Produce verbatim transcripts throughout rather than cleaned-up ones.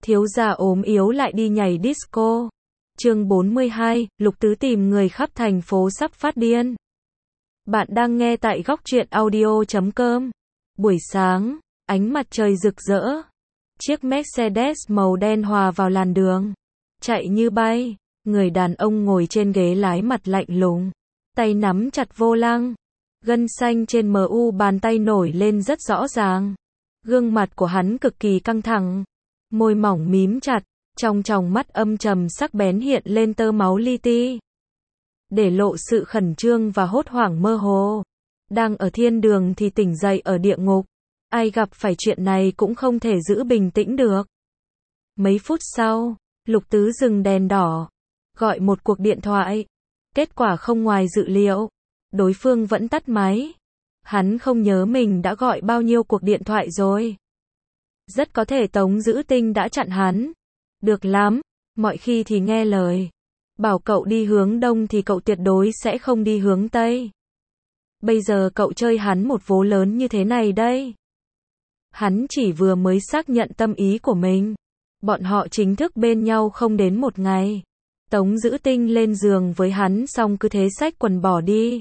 Thiếu gia ốm yếu lại đi nhảy disco. Chương bốn mươi hai, Lục Tứ tìm người khắp thành phố sắp phát điên. Bạn đang nghe tại góc truyện audio chấm com. Buổi sáng, ánh mặt trời rực rỡ. Chiếc Mercedes màu đen hòa vào làn đường, chạy như bay. Người đàn ông ngồi trên ghế lái mặt lạnh lùng, tay nắm chặt vô lăng. Gân xanh trên mu bàn tay nổi lên rất rõ ràng. Gương mặt của hắn cực kỳ căng thẳng, môi mỏng mím chặt, trong tròng mắt âm trầm sắc bén hiện lên tơ máu li ti, để lộ sự khẩn trương và hốt hoảng mơ hồ. Đang ở thiên đường thì tỉnh dậy ở địa ngục, ai gặp phải chuyện này cũng không thể giữ bình tĩnh được. Mấy phút sau, Lục Tứ dừng đèn đỏ, gọi một cuộc điện thoại. Kết quả không ngoài dự liệu, đối phương vẫn tắt máy. Hắn không nhớ mình đã gọi bao nhiêu cuộc điện thoại rồi. Rất có thể Tống Dữ Tinh đã chặn hắn. Được lắm, mọi khi thì nghe lời. Bảo cậu đi hướng đông thì cậu tuyệt đối sẽ không đi hướng tây. Bây giờ cậu chơi hắn một vố lớn như thế này đây. Hắn chỉ vừa mới xác nhận tâm ý của mình. Bọn họ chính thức bên nhau không đến một ngày. Tống Dữ Tinh lên giường với hắn xong cứ thế xách quần bỏ đi.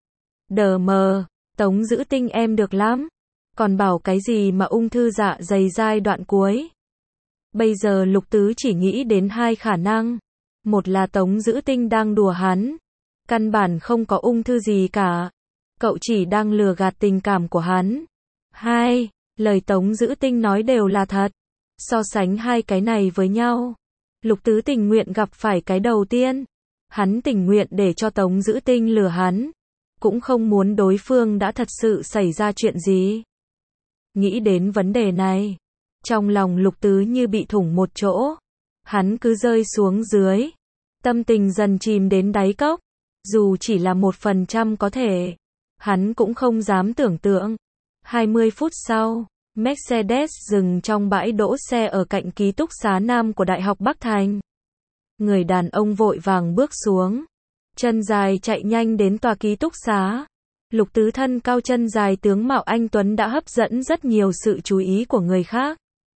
Đờ mờ, Tống Dữ Tinh em được lắm. Còn bảo cái gì mà ung thư dạ dày giai đoạn cuối. Bây giờ Lục Tứ chỉ nghĩ đến hai khả năng. Một là Tống Dữ Tinh đang đùa hắn. Căn bản không có ung thư gì cả. Cậu chỉ đang lừa gạt tình cảm của hắn. Hai, lời Tống Dữ Tinh nói đều là thật. So sánh hai cái này với nhau, Lục Tứ tình nguyện gặp phải cái đầu tiên. Hắn tình nguyện để cho Tống Dữ Tinh lừa hắn, cũng không muốn đối phương đã thật sự xảy ra chuyện gì. Nghĩ đến vấn đề này, trong lòng Lục Tứ như bị thủng một chỗ. Hắn cứ rơi xuống dưới, tâm tình dần chìm đến đáy cốc. Dù chỉ là một phần trăm có thể, hắn cũng không dám tưởng tượng. hai mươi phút sau, Mercedes dừng trong bãi đỗ xe ở cạnh ký túc xá nam của Đại học Bắc Thành. Người đàn ông vội vàng bước xuống, chân dài chạy nhanh đến tòa ký túc xá. Lục Tứ thân cao chân dài tướng mạo anh tuấn đã hấp dẫn rất nhiều sự chú ý của người khác.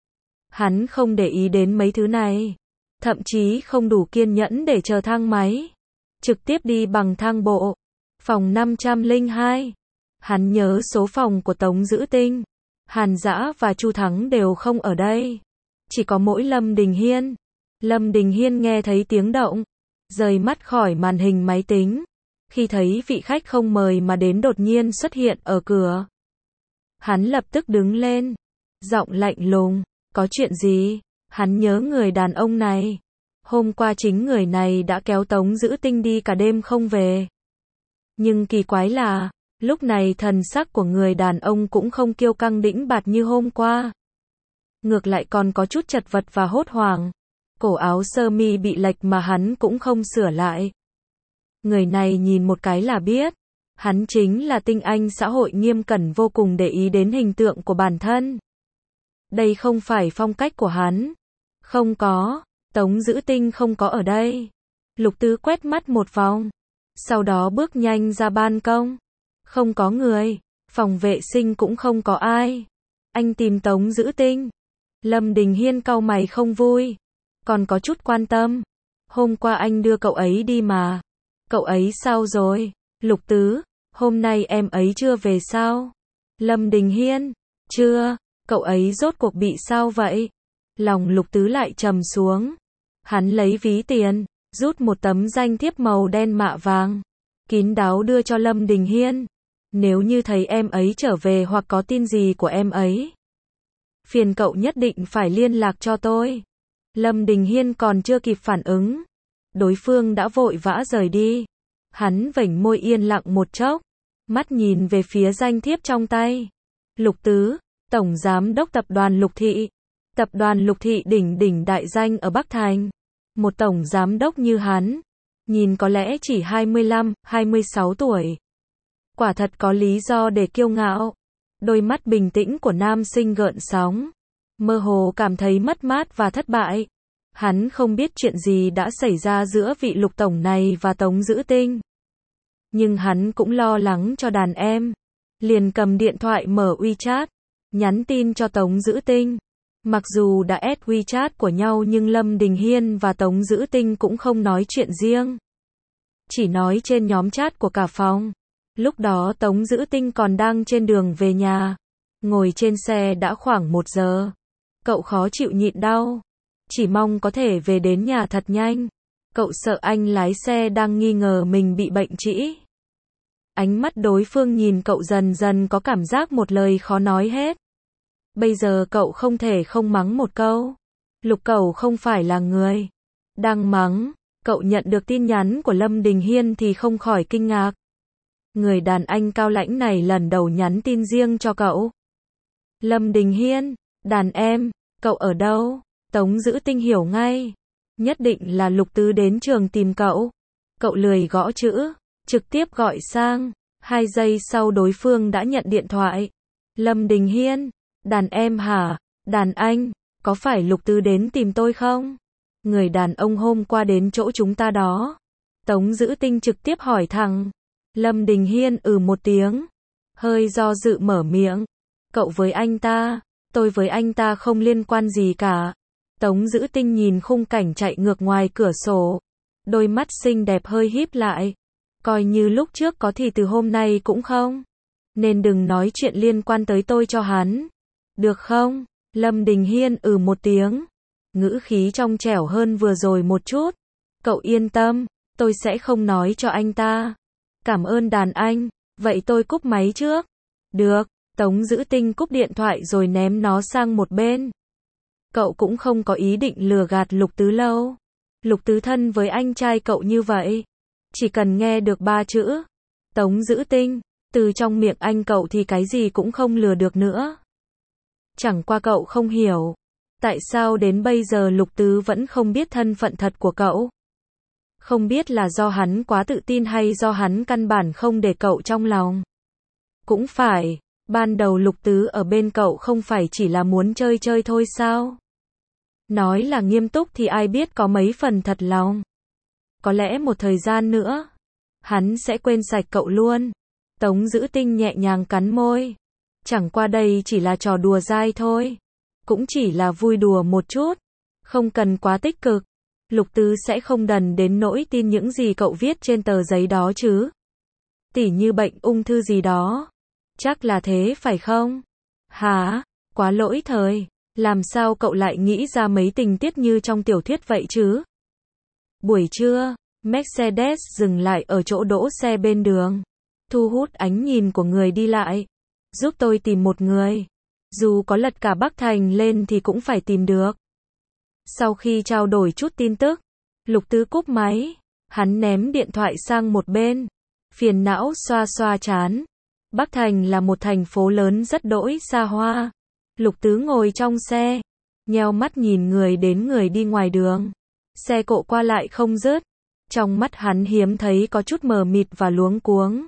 Hắn không để ý đến mấy thứ này, thậm chí không đủ kiên nhẫn để chờ thang máy, trực tiếp đi bằng thang bộ. Phòng năm trăm lẻ hai. Hắn nhớ số phòng của Tống Dữ Tinh. Hàn Dã và Chu Thắng đều không ở đây. Chỉ có mỗi Lâm Đình Hiên. Lâm Đình Hiên nghe thấy tiếng động, rời mắt khỏi màn hình máy tính. Khi thấy vị khách không mời mà đến đột nhiên xuất hiện ở cửa, hắn lập tức đứng lên, giọng lạnh lùng, có chuyện gì? Hắn nhớ người đàn ông này. Hôm qua chính người này đã kéo Tống Dữ Tinh đi cả đêm không về. Nhưng kỳ quái là, lúc này thần sắc của người đàn ông cũng không kiêu căng đĩnh bạt như hôm qua. Ngược lại còn có chút chật vật và hốt hoảng. Cổ áo sơ mi bị lệch mà hắn cũng không sửa lại. Người này nhìn một cái là biết, hắn chính là tinh anh xã hội nghiêm cẩn vô cùng để ý đến hình tượng của bản thân. Đây không phải phong cách của hắn. Không có, Tống Dữ Tinh không có ở đây. Lục Tứ quét mắt một vòng, sau đó bước nhanh ra ban công. Không có người, phòng vệ sinh cũng không có ai. Anh tìm Tống Dữ Tinh. Lâm Đình Hiên cau mày không vui, còn có chút quan tâm. Hôm qua anh đưa cậu ấy đi mà. Cậu ấy sao rồi? Lục Tứ, hôm nay em ấy chưa về sao? Lâm Đình Hiên, chưa. Cậu ấy rốt cuộc bị sao vậy? Lòng Lục Tứ lại trầm xuống. Hắn lấy ví tiền, rút một tấm danh thiếp màu đen mạ vàng, kín đáo đưa cho Lâm Đình Hiên. Nếu như thấy em ấy trở về hoặc có tin gì của em ấy, phiền cậu nhất định phải liên lạc cho tôi. Lâm Đình Hiên còn chưa kịp phản ứng, đối phương đã vội vã rời đi. Hắn vểnh môi yên lặng một chốc, mắt nhìn về phía danh thiếp trong tay. Lục Tứ, Tổng Giám đốc Tập đoàn Lục Thị. Tập đoàn Lục Thị đỉnh đỉnh đại danh ở Bắc Thành. Một Tổng Giám đốc như hắn, nhìn có lẽ chỉ hai mươi lăm, hai mươi sáu tuổi. Quả thật có lý do để kiêu ngạo. Đôi mắt bình tĩnh của nam sinh gợn sóng, mơ hồ cảm thấy mất mát và thất bại. Hắn không biết chuyện gì đã xảy ra giữa vị Lục Tổng này và Tống Dữ Tinh. Nhưng hắn cũng lo lắng cho đàn em. Liền cầm điện thoại mở WeChat, nhắn tin cho Tống Dữ Tinh. Mặc dù đã add WeChat của nhau nhưng Lâm Đình Hiên và Tống Dữ Tinh cũng không nói chuyện riêng. Chỉ nói trên nhóm chat của cả phòng. Lúc đó Tống Dữ Tinh còn đang trên đường về nhà. Ngồi trên xe đã khoảng một giờ. Cậu khó chịu nhịn đau. Chỉ mong có thể về đến nhà thật nhanh. Cậu sợ anh lái xe đang nghi ngờ mình bị bệnh trĩ. Ánh mắt đối phương nhìn cậu dần dần có cảm giác một lời khó nói hết. Bây giờ cậu không thể không mắng một câu. Lục Cẩu không phải là người. Đang mắng, cậu nhận được tin nhắn của Lâm Đình Hiên thì không khỏi kinh ngạc. Người đàn anh cao lãnh này lần đầu nhắn tin riêng cho cậu. Lâm Đình Hiên, đàn em, cậu ở đâu? Tống Dữ Tinh hiểu ngay. Nhất định là Lục Tứ đến trường tìm cậu. Cậu lười gõ chữ, trực tiếp gọi sang. Hai giây sau đối phương đã nhận điện thoại. Lâm Đình Hiên, đàn em hả? Đàn anh, có phải Lục Tứ đến tìm tôi không? Người đàn ông hôm qua đến chỗ chúng ta đó. Tống Dữ Tinh trực tiếp hỏi thẳng. Lâm Đình Hiên ừ một tiếng. Hơi do dự mở miệng. Cậu với anh ta, tôi với anh ta không liên quan gì cả. Tống Dữ Tinh nhìn khung cảnh chạy ngược ngoài cửa sổ. Đôi mắt xinh đẹp hơi híp lại. Coi như lúc trước có thì từ hôm nay cũng không. Nên đừng nói chuyện liên quan tới tôi cho hắn. Được không? Lâm Đình Hiên ừ một tiếng. Ngữ khí trong trẻo hơn vừa rồi một chút. Cậu yên tâm, tôi sẽ không nói cho anh ta. Cảm ơn đàn anh, vậy tôi cúp máy trước. Được, Tống Dữ Tinh cúp điện thoại rồi ném nó sang một bên. Cậu cũng không có ý định lừa gạt Lục Tứ lâu. Lục Tứ thân với anh trai cậu như vậy. Chỉ cần nghe được ba chữ. Tống Dữ Tinh, từ trong miệng anh cậu thì cái gì cũng không lừa được nữa. Chẳng qua cậu không hiểu. Tại sao đến bây giờ Lục Tứ vẫn không biết thân phận thật của cậu? Không biết là do hắn quá tự tin hay do hắn căn bản không để cậu trong lòng. Cũng phải, ban đầu Lục Tứ ở bên cậu không phải chỉ là muốn chơi chơi thôi sao? Nói là nghiêm túc thì ai biết có mấy phần thật lòng. Có lẽ một thời gian nữa, hắn sẽ quên sạch cậu luôn. Tống Dữ Tinh nhẹ nhàng cắn môi. Chẳng qua đây chỉ là trò đùa dai thôi. Cũng chỉ là vui đùa một chút. Không cần quá tích cực. Lục Tứ sẽ không đần đến nỗi tin những gì cậu viết trên tờ giấy đó chứ. Tỉ như bệnh ung thư gì đó. Chắc là thế phải không? Hả? Quá lỗi thời. Làm sao cậu lại nghĩ ra mấy tình tiết như trong tiểu thuyết vậy chứ? Buổi trưa, Mercedes dừng lại ở chỗ đỗ xe bên đường. Thu hút ánh nhìn của người đi lại. Giúp tôi tìm một người. Dù có lật cả Bắc Thành lên thì cũng phải tìm được. Sau khi trao đổi chút tin tức, Lục Tứ cúp máy. Hắn ném điện thoại sang một bên. Phiền não xoa xoa trán. Bắc Thành là một thành phố lớn rất đỗi xa hoa. Lục Tứ ngồi trong xe. Nheo mắt nhìn người đến người đi ngoài đường. Xe cộ qua lại không dứt. Trong mắt hắn hiếm thấy có chút mờ mịt và luống cuống.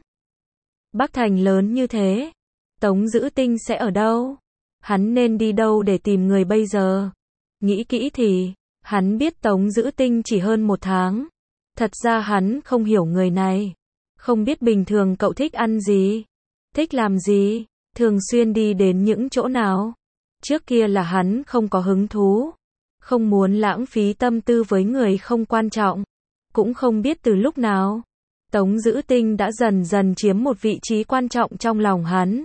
Bắc Thành lớn như thế. Tống Dữ Tinh sẽ ở đâu? Hắn nên đi đâu để tìm người bây giờ? Nghĩ kỹ thì, hắn biết Tống Dữ Tinh chỉ hơn một tháng. Thật ra hắn không hiểu người này. Không biết bình thường cậu thích ăn gì? Thích làm gì? Thường xuyên đi đến những chỗ nào? Trước kia là hắn không có hứng thú. Không muốn lãng phí tâm tư với người không quan trọng. Cũng không biết từ lúc nào. Tống Dữ Tinh đã dần dần chiếm một vị trí quan trọng trong lòng hắn.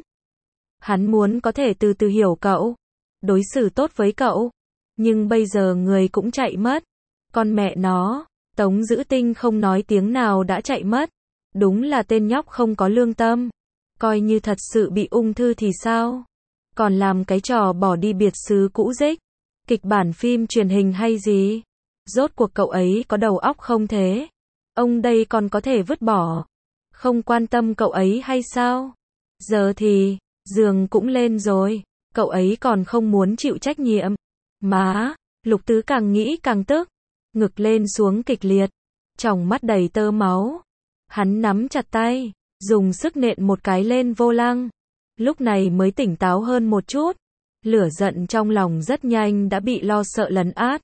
Hắn muốn có thể từ từ hiểu cậu. Đối xử tốt với cậu. Nhưng bây giờ người cũng chạy mất. Con mẹ nó, Tống Dữ Tinh không nói tiếng nào đã chạy mất. Đúng là tên nhóc không có lương tâm. Coi như thật sự bị ung thư thì sao? Còn làm cái trò bỏ đi biệt xứ cũ rích. Kịch bản phim truyền hình hay gì? Rốt cuộc cậu ấy có đầu óc không thế? Ông đây còn có thể vứt bỏ. Không quan tâm cậu ấy hay sao? Giờ thì, giường cũng lên rồi. Cậu ấy còn không muốn chịu trách nhiệm. Má, Lục Tứ càng nghĩ càng tức. Ngực lên xuống kịch liệt. Tròng mắt đầy tơ máu. Hắn nắm chặt tay. Dùng sức nện một cái lên vô lăng. Lúc này mới tỉnh táo hơn một chút. Lửa giận trong lòng rất nhanh đã bị lo sợ lấn át.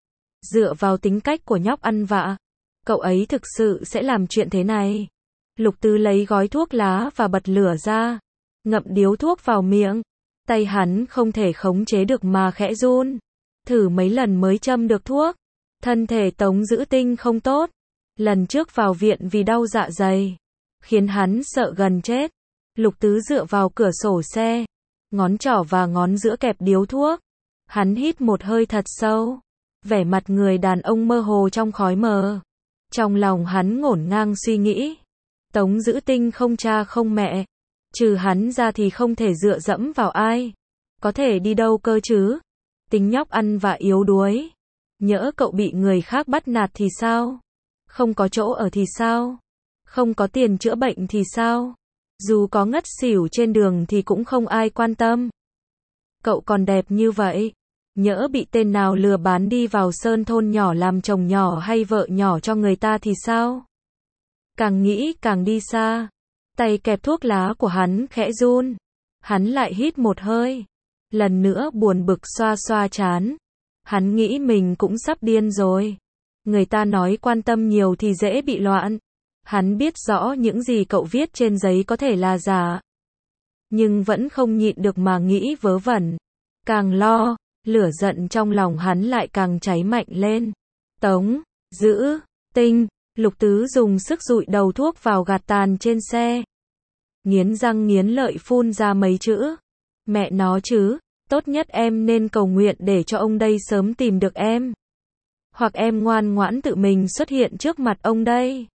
Dựa vào tính cách của nhóc ăn vạ, cậu ấy thực sự sẽ làm chuyện thế này. Lục Tứ lấy gói thuốc lá và bật lửa ra. Ngậm điếu thuốc vào miệng. Tay hắn không thể khống chế được mà khẽ run. Thử mấy lần mới châm được thuốc. Thân thể Tống Dữ Tinh không tốt. Lần trước vào viện vì đau dạ dày, khiến hắn sợ gần chết. Lục Tứ dựa vào cửa sổ xe, ngón trỏ và ngón giữa kẹp điếu thuốc. Hắn hít một hơi thật sâu. Vẻ mặt người đàn ông mơ hồ trong khói mờ. Trong lòng hắn ngổn ngang suy nghĩ. Tống Dữ Tinh không cha không mẹ. Trừ hắn ra thì không thể dựa dẫm vào ai. Có thể đi đâu cơ chứ? Tính nhóc ăn vạ yếu đuối. Nhỡ cậu bị người khác bắt nạt thì sao? Không có chỗ ở thì sao? Không có tiền chữa bệnh thì sao? Dù có ngất xỉu trên đường thì cũng không ai quan tâm. Cậu còn đẹp như vậy. Nhỡ bị tên nào lừa bán đi vào sơn thôn nhỏ làm chồng nhỏ hay vợ nhỏ cho người ta thì sao? Càng nghĩ càng đi xa. Tay kẹp thuốc lá của hắn khẽ run. Hắn lại hít một hơi. Lần nữa buồn bực xoa xoa trán. Hắn nghĩ mình cũng sắp điên rồi. Người ta nói quan tâm nhiều thì dễ bị loạn. Hắn biết rõ những gì cậu viết trên giấy có thể là giả. Nhưng vẫn không nhịn được mà nghĩ vớ vẩn. Càng lo, lửa giận trong lòng hắn lại càng cháy mạnh lên. Tống Dữ Tinh. Lục Tứ dùng sức dụi đầu thuốc vào gạt tàn trên xe. Nghiến răng nghiến lợi phun ra mấy chữ. Mẹ nó chứ, tốt nhất em nên cầu nguyện để cho ông đây sớm tìm được em. Hoặc em ngoan ngoãn tự mình xuất hiện trước mặt ông đây.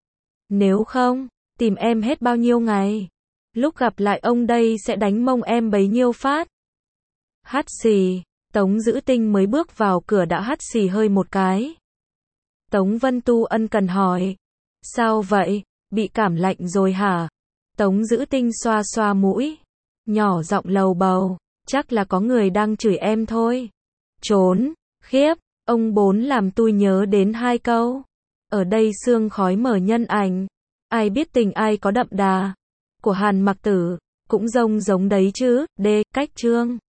Nếu không, tìm em hết bao nhiêu ngày. Lúc gặp lại ông đây sẽ đánh mông em bấy nhiêu phát. Hắt xì, Tống Dữ Tinh mới bước vào cửa đã hắt xì hơi một cái. Tống Vân Tu ân cần hỏi. Sao vậy, bị cảm lạnh rồi hả? Tống Dữ Tinh xoa xoa mũi. Nhỏ giọng lầu bầu. Chắc là có người đang chửi em thôi. Trốn, khiếp, ông bốn làm tôi nhớ đến hai câu. Ở đây sương khói mờ nhân ảnh. Ai biết tình ai có đậm đà. Của Hàn Mặc Tử, cũng rông giống đấy chứ, D, cách chương.